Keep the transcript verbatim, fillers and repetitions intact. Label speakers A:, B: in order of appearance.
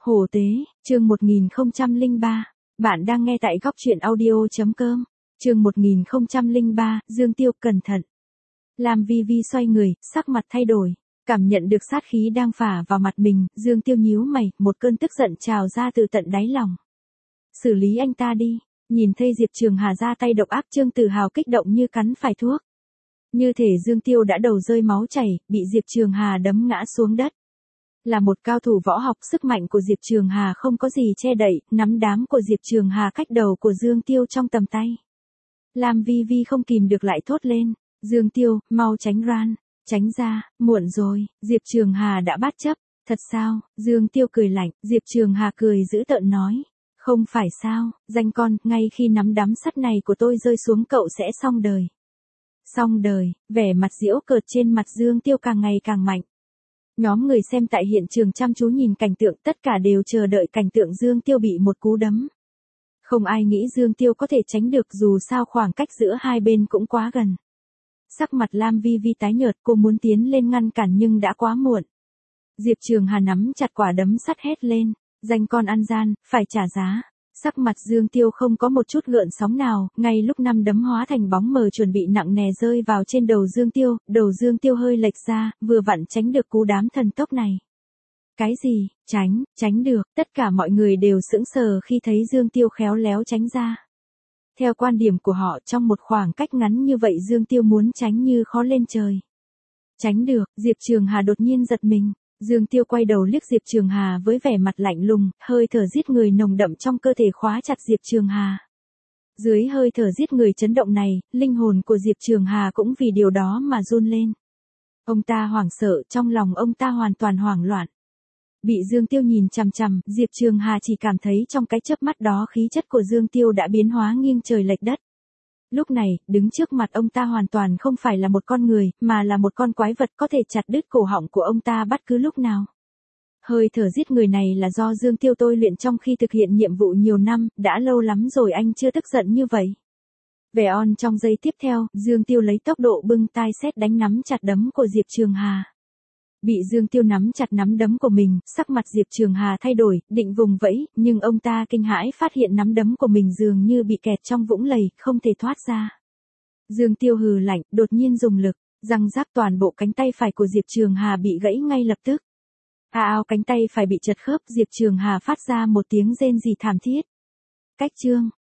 A: Hổ tế, chương một nghìn không trăm lẻ ba. Bạn đang nghe tại góc truyện audio chấm com. Chương một nghìn không trăm lẻ ba, Dương Tiêu cẩn thận. Lam Vi Vi xoay người, sắc mặt thay đổi, cảm nhận được sát khí đang phả vào mặt mình, Dương Tiêu nhíu mày, một cơn tức giận trào ra từ tận đáy lòng. Xử lý anh ta đi. Nhìn thấy Diệp Trường Hà ra tay độc ác, Trương Tử Hào kích động như cắn phải thuốc. Như thể Dương Tiêu đã đầu rơi máu chảy, bị Diệp Trường Hà đấm ngã xuống đất. Là một cao thủ võ học, sức mạnh của Diệp Trường Hà không có gì che đậy, nắm đám của Diệp Trường Hà cách đầu của Dương Tiêu trong tầm tay. Lam Vi Vi không kìm được lại thốt lên, Dương Tiêu, mau tránh ran, tránh ra, muộn rồi, Diệp Trường Hà đã bắt chấp, thật sao? Dương Tiêu cười lạnh, Diệp Trường Hà cười dữ tợn nói, không phải sao, danh con, ngay khi nắm đám sắt này của tôi rơi xuống cậu sẽ xong đời. Xong đời, vẻ mặt giễu cợt trên mặt Dương Tiêu càng ngày càng mạnh. Nhóm người xem tại hiện trường chăm chú nhìn cảnh tượng, tất cả đều chờ đợi cảnh tượng Dương Tiêu bị một cú đấm. Không ai nghĩ Dương Tiêu có thể tránh được, dù sao khoảng cách giữa hai bên cũng quá gần. Sắc mặt Lam Vi Vi tái nhợt, cô muốn tiến lên ngăn cản nhưng đã quá muộn. Diệp Trường Hà nắm chặt quả đấm sắt hét lên, danh con ăn gian, phải trả giá. Sắc mặt Dương Tiêu không có một chút gợn sóng nào, ngay lúc năm đấm hóa thành bóng mờ chuẩn bị nặng nề rơi vào trên đầu Dương Tiêu, đầu Dương Tiêu hơi lệch ra, vừa vặn tránh được cú đám thần tốc này. Cái gì? Tránh, tránh được, tất cả mọi người đều sững sờ khi thấy Dương Tiêu khéo léo tránh ra. Theo quan điểm của họ, trong một khoảng cách ngắn như vậy Dương Tiêu muốn tránh như khó lên trời. Tránh được, Diệp Trường Hà đột nhiên giật mình. Dương Tiêu quay đầu liếc Diệp Trường Hà với vẻ mặt lạnh lùng, hơi thở giết người nồng đậm trong cơ thể khóa chặt Diệp Trường Hà. Dưới hơi thở giết người chấn động này, linh hồn của Diệp Trường Hà cũng vì điều đó mà run lên. Ông ta hoảng sợ, trong lòng ông ta hoàn toàn hoảng loạn. Bị Dương Tiêu nhìn chằm chằm, Diệp Trường Hà chỉ cảm thấy trong cái chớp mắt đó khí chất của Dương Tiêu đã biến hóa nghiêng trời lệch đất. Lúc này, đứng trước mặt ông ta hoàn toàn không phải là một con người, mà là một con quái vật có thể chặt đứt cổ họng của ông ta bất cứ lúc nào. Hơi thở giết người này là do Dương Tiêu tôi luyện trong khi thực hiện nhiệm vụ nhiều năm, đã lâu lắm rồi anh chưa tức giận như vậy. Vẻ on trong giây tiếp theo, Dương Tiêu lấy tốc độ bưng tai sét đánh nắm chặt đấm của Diệp Trường Hà. Bị Dương Tiêu nắm chặt nắm đấm của mình, sắc mặt Diệp Trường Hà thay đổi, định vùng vẫy, nhưng ông ta kinh hãi phát hiện nắm đấm của mình dường như bị kẹt trong vũng lầy, không thể thoát ra. Dương Tiêu hừ lạnh, đột nhiên dùng lực, răng rắc toàn bộ cánh tay phải của Diệp Trường Hà bị gãy ngay lập tức. A áo cánh tay phải bị chật khớp, Diệp Trường Hà phát ra một tiếng rên rỉ thảm thiết. Cách chương,